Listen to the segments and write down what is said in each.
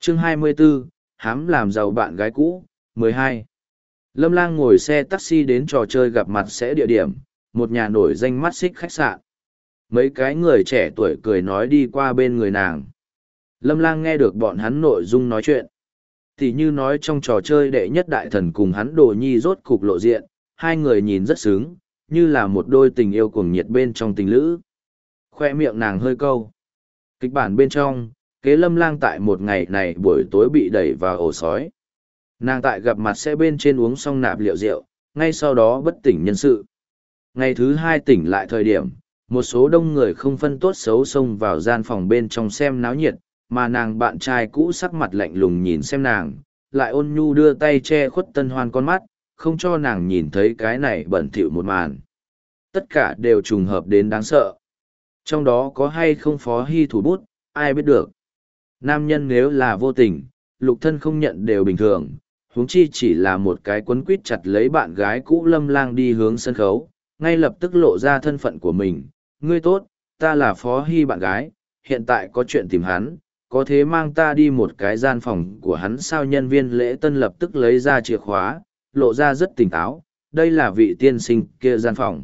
Chương 24, hám làm giàu bạn gái cũ, 12. Lâm Lang ngồi xe taxi đến trò chơi gặp mặt sẽ địa điểm, một nhà nổi danh mắt xích khách sạn. Mấy cái người trẻ tuổi cười nói đi qua bên người nàng. Lâm Lang nghe được bọn hắn nội dung nói chuyện. Thì như nói trong trò chơi đệ nhất đại thần cùng hắn Đồ Nhi rốt cục lộ diện, hai người nhìn rất sướng, như là một đôi tình yêu cuồng nhiệt bên trong tình lữ. Khoe miệng nàng hơi câu. Kịch bản bên trong, kế Lâm Lang tại một ngày này buổi tối bị đẩy vào ổ sói. Nàng tại gặp mặt sẽ bên trên uống xong nạp liệu rượu, ngay sau đó bất tỉnh nhân sự. Ngày thứ hai tỉnh lại thời điểm, một số đông người không phân tốt xấu xông vào gian phòng bên trong xem náo nhiệt, mà nàng bạn trai cũ sắc mặt lạnh lùng nhìn xem nàng, lại ôn nhu đưa tay che khuất tân hoan con mắt, không cho nàng nhìn thấy cái này bẩn thỉu một màn. Tất cả đều trùng hợp đến đáng sợ. Trong đó có hay không Phó Hy thủ bút, ai biết được. Nam nhân nếu là vô tình, lục thân không nhận đều bình thường, huống chi chỉ là một cái quấn quýt chặt lấy bạn gái cũ Lâm Lang đi hướng sân khấu, ngay lập tức lộ ra thân phận của mình. Ngươi tốt, ta là Phó Hy bạn gái, hiện tại có chuyện tìm hắn, có thế mang ta đi một cái gian phòng của hắn sao. Nhân viên lễ tân lập tức lấy ra chìa khóa, lộ ra rất tỉnh táo, đây là vị tiên sinh kia gian phòng.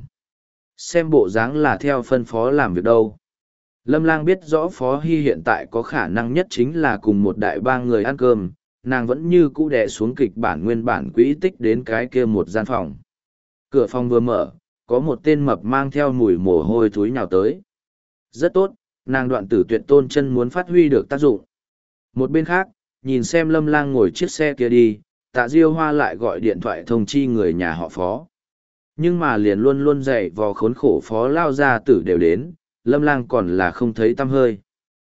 Xem bộ dáng là theo phân phó làm việc đâu. Lâm Lang biết rõ Phó Hy hiện tại có khả năng nhất chính là cùng một đại bang người ăn cơm, nàng vẫn như cũ đè xuống kịch bản nguyên bản quỹ tích đến cái kia một gian phòng. Cửa phòng vừa mở, có một tên mập mang theo mùi mồ hôi thối nhào tới. Rất tốt, nàng Đoạn Tử Tuyệt tôn chân muốn phát huy được tác dụng. Một bên khác, nhìn xem Lâm Lang ngồi chiếc xe kia đi, Tạ Diêu Hoa lại gọi điện thoại thông chi người nhà họ Phó. Nhưng mà liền luôn luôn dậy vò khốn khổ Phó lao gia tử đều đến, Lâm Lang còn là không thấy tăm hơi.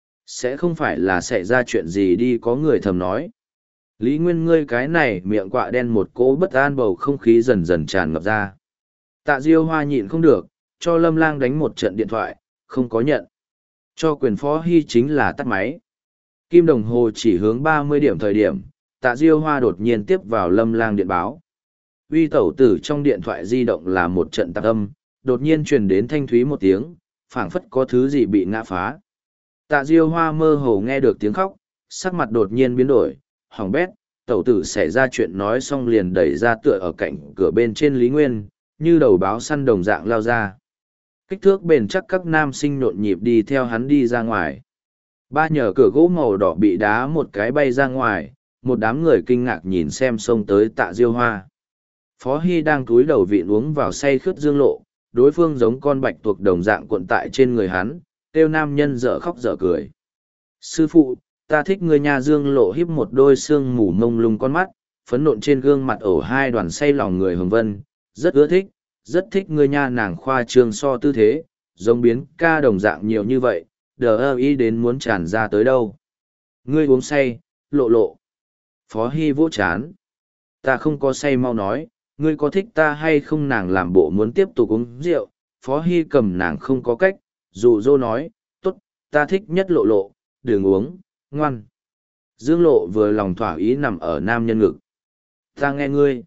Sẽ không phải là xảy ra chuyện gì đi, có người thầm nói. Lý Nguyên ngươi cái này miệng quạ đen, một cỗ bất an bầu không khí dần dần tràn ngập ra. Tạ Diêu Hoa nhịn không được, cho Lâm Lang đánh một trận điện thoại, không có nhận. Cho quyền Phó Hy chính là tắt máy. Kim đồng hồ chỉ hướng 30 điểm thời điểm, Tạ Diêu Hoa đột nhiên tiếp vào Lâm Lang điện báo. Uy tẩu tử, trong điện thoại di động là một trận tạc âm, đột nhiên truyền đến thanh thúy một tiếng, phảng phất có thứ gì bị ngã phá. Tạ Diêu Hoa mơ hồ nghe được tiếng khóc, sắc mặt đột nhiên biến đổi, hỏng bét, tẩu tử xảy ra chuyện. Nói xong liền đẩy ra tựa ở cạnh cửa bên trên Lý Nguyên, như đầu báo săn đồng dạng lao ra. Kích thước bền chắc các nam sinh nhộn nhịp đi theo hắn đi ra ngoài. Ba nhờ cửa gỗ màu đỏ bị đá một cái bay ra ngoài, một đám người kinh ngạc nhìn xem xông tới Tạ Diêu Hoa. Phó Hy đang cúi đầu vịn uống vào say khướt dương lộ, đối phương giống con bạch tuộc đồng dạng cuộn tại trên người hắn, kêu nam nhân dở khóc dở cười. Sư phụ, ta thích người nhà. Dương lộ híp một đôi xương mù mông lung con mắt, phấn nộn trên gương mặt ổ hai đoàn say lòng người hồng vân, rất ưa thích, rất thích người nhà. Nàng khoa trương so tư thế, giống biến ca đồng dạng nhiều như vậy, đờ ơ ý đến muốn tràn ra tới đâu. Ngươi uống say, lộ lộ. Phó Hy vỗ chán. Ta không có say, mau nói, ngươi có thích ta hay không? Nàng làm bộ muốn tiếp tục uống rượu, Phó Hy cầm nàng không có cách, dụ dỗ nói, tốt, ta thích nhất lộ lộ, đừng uống, ngoan. Dương lộ vừa lòng thỏa ý nằm ở nam nhân ngực. Ta nghe ngươi.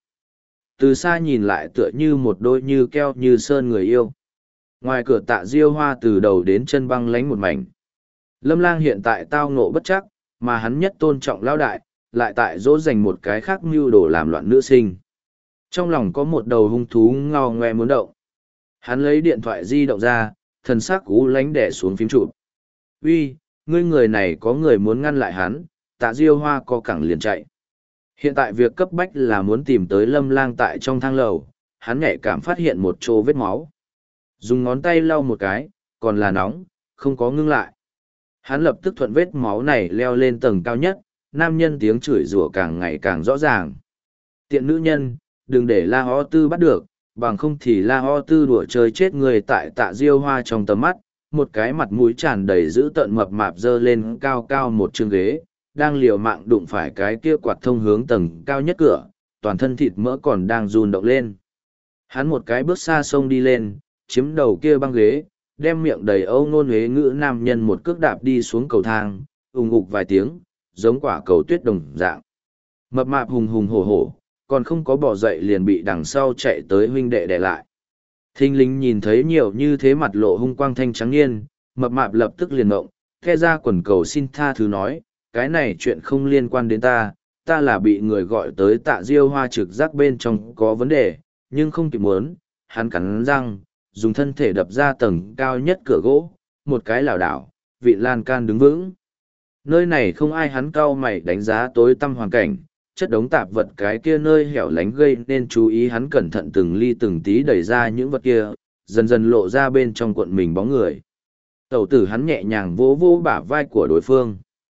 Từ xa nhìn lại tựa như một đôi như keo như sơn người yêu. Ngoài cửa Tạ Diêu Hoa từ đầu đến chân băng lánh một mảnh. Lâm Lang hiện tại tao ngộ bất chắc, mà hắn nhất tôn trọng lão đại, lại tại dỗ dành một cái khác mưu đồ làm loạn nữ sinh. Trong lòng có một đầu hung thú ngao ngoe muốn động. Hắn lấy điện thoại di động ra, thần sắc cú lánh đẻ xuống phím chụp. Uy, ngươi người này có người muốn ngăn lại hắn. Tạ Diêu Hoa co cẳng liền chạy. Hiện tại việc cấp bách là muốn tìm tới Lâm Lang tại trong thang lầu, hắn nhạy cảm phát hiện một chỗ vết máu. Dùng ngón tay lau một cái, còn là nóng, không có ngưng lại. Hắn lập tức thuận vết máu này leo lên tầng cao nhất, nam nhân tiếng chửi rủa càng ngày càng rõ ràng. Tiện nữ nhân, đừng để La Ho Tư bắt được, bằng không thì La Ho Tư đùa chơi chết người. Tại Tạ Diêu Hoa trong tầm mắt, một cái mặt mũi tràn đầy dữ tợn mập mạp dơ lên cao cao một chương ghế, đang liều mạng đụng phải cái kia quạt thông hướng tầng cao nhất cửa, toàn thân thịt mỡ còn đang run động lên. Hắn một cái bước xa xông đi lên, chiếm đầu kia băng ghế, đem miệng đầy âu ngôn huế ngữ nam nhân một cước đạp đi xuống cầu thang, ùng ục vài tiếng, giống quả cầu tuyết đồng dạng. Mập mạp hùng hùng hổ hổ, còn không có bỏ dậy liền bị đằng sau chạy tới huynh đệ đè lại. Thinh lính nhìn thấy nhiều như thế mặt lộ hung quang thanh trắng niên, mập mạp lập tức liền ngộng, khe ra quần cầu xin tha thứ nói, cái này chuyện không liên quan đến ta, ta là bị người gọi tới Tạ Diêu Hoa trực giác bên trong có vấn đề, nhưng không kịp muốn, hắn cắn răng, dùng thân thể đập ra tầng cao nhất cửa gỗ, một cái lảo đảo, vị lan can đứng vững. Nơi này không ai, hắn cau mày đánh giá tối tăm hoàn cảnh, chất đống tạp vật cái kia nơi hẻo lánh gây nên chú ý, hắn cẩn thận từng ly từng tí đẩy ra những vật kia, dần dần lộ ra bên trong cuộn mình bóng người. Tẩu tử hắn nhẹ nhàng vỗ vỗ bả vai của đối phương.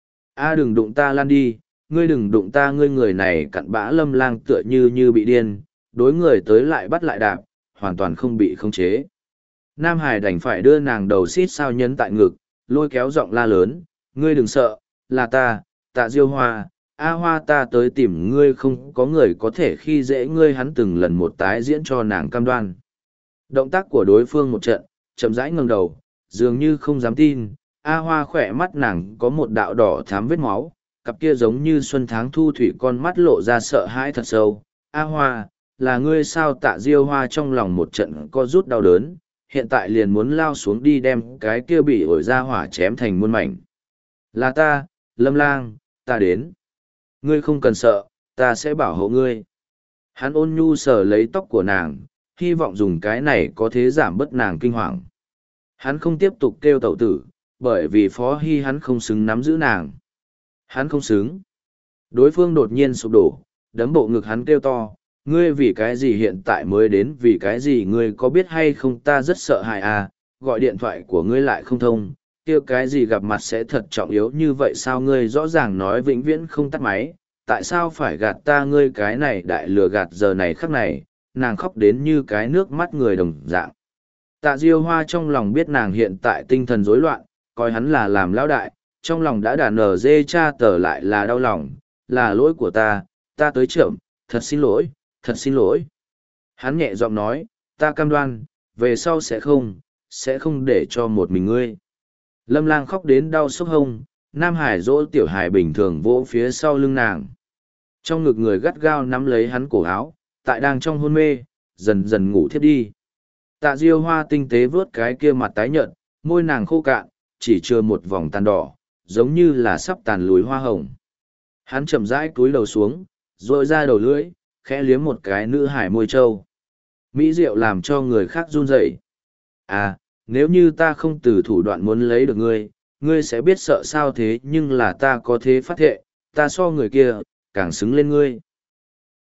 A đừng đụng ta, lan đi, ngươi đừng đụng ta, ngươi. Người này cặn bã Lâm Lang tựa như bị điên, đối người tới lại bắt lại đạp, hoàn toàn không bị khống chế. Nam Hải đành phải đưa nàng đầu xít sao nhấn tại ngực, lôi kéo giọng la lớn, ngươi đừng sợ, là ta, Tạ Diêu Hoa, A Hoa, ta tới tìm ngươi, không có người có thể khi dễ ngươi. Hắn từng lần một tái diễn cho nàng cam đoan. Động tác của đối phương một trận, chậm rãi ngẩng đầu, dường như không dám tin. A Hoa khỏe mắt nàng có một đạo đỏ thám vết máu, cặp kia giống như xuân tháng thu thủy con mắt lộ ra sợ hãi thật sâu. A Hoa, là ngươi sao? Tạ Diêu Hoa trong lòng một trận co rút đau đớn, hiện tại liền muốn lao xuống đi đem cái kia bị ổi ra hỏa chém thành muôn mảnh. Là ta, Lâm Lang, ta đến. Ngươi không cần sợ, ta sẽ bảo hộ ngươi. Hắn ôn nhu sờ lấy tóc của nàng, hy vọng dùng cái này có thể giảm bớt nàng kinh hoàng. Hắn không tiếp tục kêu tẩu tử, bởi vì Phó Hy hắn không xứng nắm giữ nàng. Hắn không xứng. Đối phương đột nhiên sụp đổ, đấm bộ ngực hắn kêu to, ngươi vì cái gì hiện tại mới đến, vì cái gì ngươi có biết hay không, ta rất sợ hãi à, gọi điện thoại của ngươi lại không thông, kia cái gì gặp mặt sẽ thật trọng yếu như vậy sao? Ngươi rõ ràng nói vĩnh viễn không tắt máy, tại sao phải gạt ta? Ngươi cái này đại lừa gạt. Giờ này khắc này, nàng khóc đến như cái nước mắt người đồng dạng. Tạ Diêu Hoa trong lòng biết nàng hiện tại tinh thần rối loạn, coi hắn là làm lão đại, trong lòng đã đà nở dê cha tờ lại là đau lòng, là lỗi của ta tới chậm, thật xin lỗi, thật xin lỗi. Hắn nhẹ giọng nói, ta cam đoan, về sau sẽ không để cho một mình ngươi. Lâm Lang khóc đến đau sốc hông, Nam Hải dỗ tiểu hải bình thường vỗ phía sau lưng nàng. Trong ngực người gắt gao nắm lấy hắn cổ áo, tại đang trong hôn mê, dần dần ngủ thiếp đi. Tạ Diêu Hoa tinh tế vớt cái kia mặt tái nhợt, môi nàng khô cạn, chỉ chưa một vòng tàn đỏ, giống như là sắp tàn lùi hoa hồng. Hắn chậm rãi cúi đầu xuống, rội ra đầu lưỡi, khẽ liếm một cái nữ hải môi trâu. Mỹ diệu làm cho người khác run rẩy. À, nếu như ta không từ thủ đoạn muốn lấy được ngươi, ngươi sẽ biết sợ sao? Thế nhưng là ta có thế phát thệ, ta so người kia, càng xứng lên ngươi.